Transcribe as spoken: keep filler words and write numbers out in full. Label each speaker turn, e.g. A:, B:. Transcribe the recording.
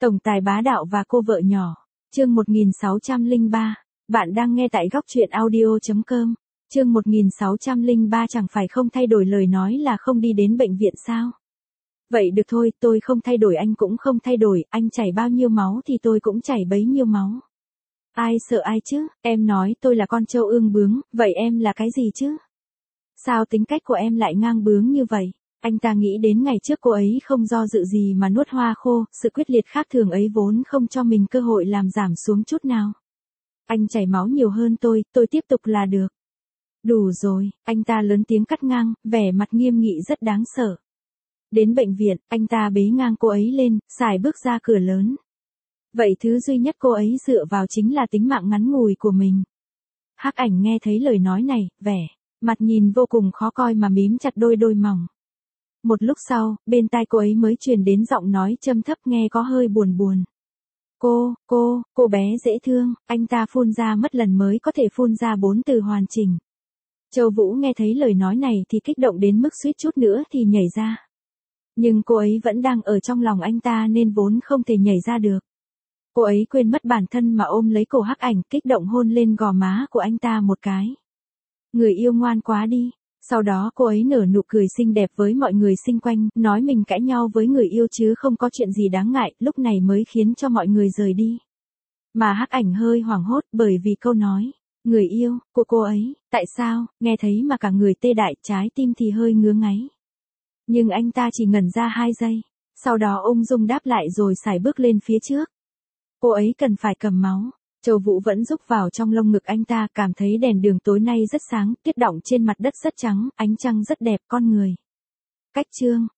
A: Tổng tài bá đạo và cô vợ nhỏ. Chương một nghìn sáu trăm lẻ ba. Bạn đang nghe tại góc truyện audio chấm com. Chương một nghìn sáu trăm lẻ ba chẳng phải không thay đổi lời nói là không đi đến bệnh viện sao? Vậy được thôi, tôi không thay đổi anh cũng không thay đổi, anh chảy bao nhiêu máu thì tôi cũng chảy bấy nhiêu máu. Ai sợ ai chứ, em nói tôi là con trâu ương bướng, vậy em là cái gì chứ? Sao tính cách của em lại ngang bướng như vậy? Anh ta nghĩ đến ngày trước cô ấy không do dự gì mà nuốt hoa khô, sự quyết liệt khác thường ấy vốn không cho mình cơ hội làm giảm xuống chút nào. Anh chảy máu nhiều hơn tôi, tôi tiếp tục là được. Đủ rồi, anh ta lớn tiếng cắt ngang, vẻ mặt nghiêm nghị rất đáng sợ. Đến bệnh viện, anh ta bế ngang cô ấy lên, sải bước ra cửa lớn. Vậy thứ duy nhất cô ấy dựa vào chính là tính mạng ngắn ngủi của mình. Hắc Ảnh nghe thấy lời nói này, vẻ mặt nhìn vô cùng khó coi mà mím chặt đôi đôi mỏng. Một lúc sau, bên tai cô ấy mới truyền đến giọng nói trầm thấp nghe có hơi buồn buồn. Cô, cô, cô bé dễ thương, anh ta phun ra mất lần mới có thể phun ra bốn từ hoàn chỉnh. Châu Vũ nghe thấy lời nói này thì kích động đến mức suýt chút nữa thì nhảy ra. Nhưng cô ấy vẫn đang ở trong lòng anh ta nên vốn không thể nhảy ra được. Cô ấy quên mất bản thân mà ôm lấy cổ Hắc Ảnh, kích động hôn lên gò má của anh ta một cái. Người yêu ngoan quá đi. Sau đó cô ấy nở nụ cười xinh đẹp với mọi người xung quanh, nói mình cãi nhau với người yêu chứ không có chuyện gì đáng ngại, lúc này mới khiến cho mọi người rời đi. Mà Hắc Ảnh hơi hoảng hốt bởi vì câu nói, người yêu, của cô ấy, tại sao, nghe thấy mà cả người tê dại, trái tim thì hơi ngứa ngáy. Nhưng anh ta chỉ ngẩn ra hai giây, sau đó ung dung đáp lại rồi sải bước lên phía trước. Cô ấy cần phải cầm máu. Châu Vũ vẫn rúc vào trong lông ngực anh ta, cảm thấy đèn đường tối nay rất sáng, tuyết đọng trên mặt đất rất trắng, ánh trăng rất đẹp, con người. Cách chương,